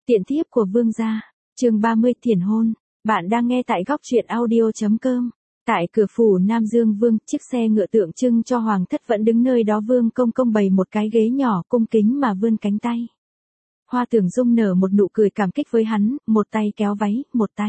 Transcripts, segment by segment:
Tiện thiếp của vương gia. Chương 30 Thiền hôn. Bạn đang nghe tại góc truyện audio.com. Tại cửa phủ Nam Dương Vương, chiếc xe ngựa tượng trưng cho hoàng thất vẫn đứng nơi đó. Vương công công bày một cái ghế nhỏ cung kính mà vươn cánh tay. Hoa Tưởng Dung nở một nụ cười cảm kích với hắn, một tay kéo váy,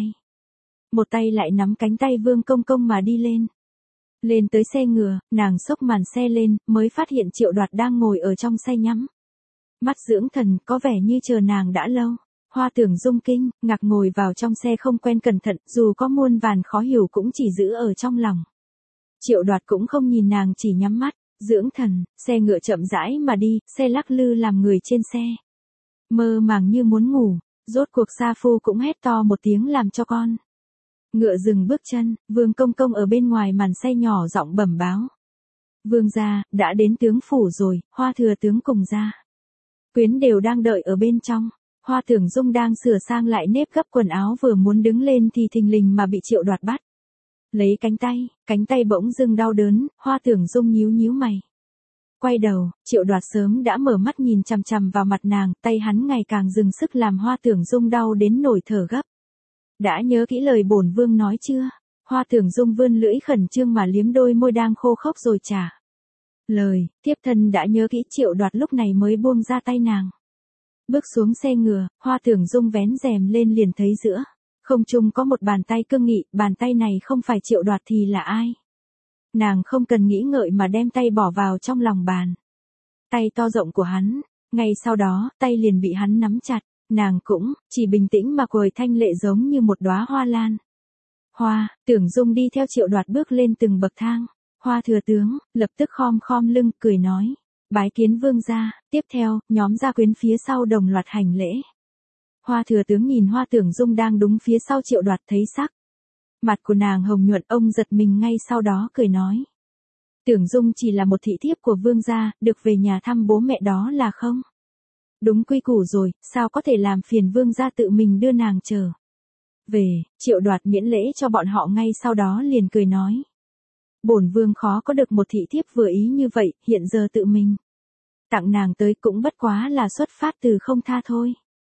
một tay lại nắm cánh tay Vương công công mà đi lên. Lên tới xe ngựa, nàng xốc màn xe lên, mới phát hiện Triệu Đoạt đang ngồi ở trong xe nhắm mắt dưỡng thần, có vẻ như chờ nàng đã lâu. Hoa Tưởng Dung kinh ngạc ngồi vào trong xe không quen cẩn thận, dù có muôn vàn khó hiểu cũng chỉ giữ ở trong lòng. Triệu Đoạt cũng không nhìn nàng, chỉ nhắm mắt dưỡng thần. Xe ngựa chậm rãi mà đi, xe lắc lư làm người trên xe mơ màng như muốn ngủ. Rốt cuộc sa phu cũng hét to một tiếng làm cho con ngựa dừng bước chân. Vương công công ở bên ngoài màn xe nhỏ giọng bẩm báo: vương gia, đã đến tướng phủ rồi, Hoa thừa tướng cùng gia quyến đều đang đợi ở bên trong. Hoa Tưởng Dung đang sửa sang lại nếp gấp quần áo, vừa muốn đứng lên thì thình lình mà bị Triệu Đoạt bắt lấy cánh tay bỗng dưng đau đớn. Hoa Tưởng Dung nhíu nhíu mày, quay đầu. Triệu Đoạt sớm đã mở mắt nhìn chằm chằm vào mặt nàng, tay hắn ngày càng dừng sức làm Hoa Tưởng Dung đau đến nổi thở gấp. Đã nhớ kỹ lời bổn vương nói chưa? Hoa Tưởng Dung vươn lưỡi khẩn trương mà liếm đôi môi đang khô khốc rồi trả lời: thiếp thân đã nhớ kỹ. Triệu Đoạt lúc này mới buông ra tay nàng. Bước xuống xe ngựa, Hoa Tưởng Dung vén rèm lên liền thấy giữa không trung có một bàn tay cương nghị. Bàn tay này không phải Triệu Đoạt thì là ai? Nàng không cần nghĩ ngợi mà đem tay bỏ vào trong lòng bàn tay to rộng của hắn. Ngay sau đó, tay liền bị hắn nắm chặt. Nàng cũng chỉ bình tĩnh mà cười thanh lệ giống như một đóa hoa lan. Hoa Tưởng Dung đi theo Triệu Đoạt bước lên từng bậc thang. Hoa thừa tướng lập tức khom lưng cười nói: bái kiến vương gia. Tiếp theo, nhóm gia quyến phía sau đồng loạt hành lễ. Hoa thừa tướng nhìn Hoa Tưởng Dung đang đúng phía sau Triệu Đoạt, thấy sắc mặt của nàng hồng nhuận, ông giật mình, ngay sau đó cười nói: Tưởng Dung chỉ là một thị thiếp của vương gia, được về nhà thăm bố mẹ đó là không đúng quy củ rồi, sao có thể làm phiền vương gia tự mình đưa nàng trở về. Triệu Đoạt miễn lễ cho bọn họ, ngay sau đó liền cười nói: bổn vương khó có được một thị thiếp vừa ý như vậy, hiện giờ tự mình tặng nàng tới cũng bất quá là xuất phát từ không tha thôi.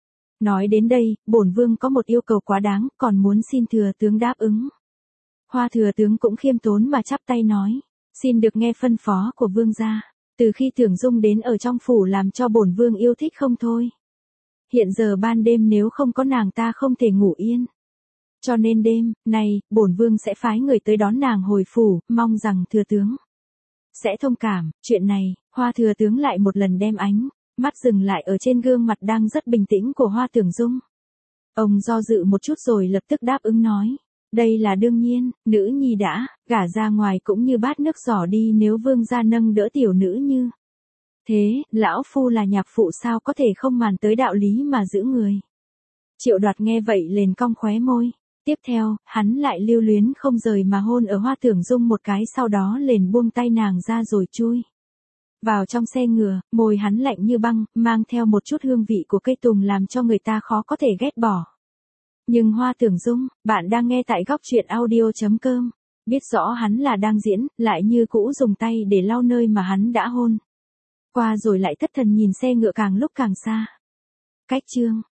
Nói đến đây, bổn vương có một yêu cầu quá đáng, còn muốn xin thừa tướng đáp ứng. Hoa thừa tướng cũng khiêm tốn mà chắp tay nói: xin được nghe phân phó của vương gia. Từ khi Tưởng Dung đến ở trong phủ làm cho bổn vương yêu thích không thôi. Hiện giờ ban đêm nếu không có nàng ta không thể ngủ yên. Cho nên đêm này, bổn vương sẽ phái người tới đón nàng hồi phủ, mong rằng thừa tướng sẽ thông cảm. Chuyện này, Hoa thừa tướng lại một lần đem ánh mắt dừng lại ở trên gương mặt đang rất bình tĩnh của Hoa Tưởng Dung. Ông do dự một chút rồi lập tức đáp ứng nói: đây là đương nhiên, nữ nhi đã gả ra ngoài cũng như bát nước giỏ đi, nếu vương gia nâng đỡ tiểu nữ như thế, lão phu là nhạc phụ sao có thể không màng tới đạo lý mà giữ người. Triệu Đoạt nghe vậy liền cong khóe môi. Tiếp theo, hắn lại lưu luyến không rời mà hôn ở Hoa Tưởng Dung một cái, sau đó liền buông tay nàng ra rồi chui vào trong xe ngựa. Môi hắn lạnh như băng, mang theo một chút hương vị của cây tùng làm cho người ta khó có thể ghét bỏ. Nhưng Hoa Tưởng Dung, bạn đang nghe tại góc truyện audio.com, biết rõ hắn là đang diễn, lại như cũ dùng tay để lau nơi mà hắn đã hôn qua, rồi lại thất thần nhìn xe ngựa càng lúc càng xa. Cách chương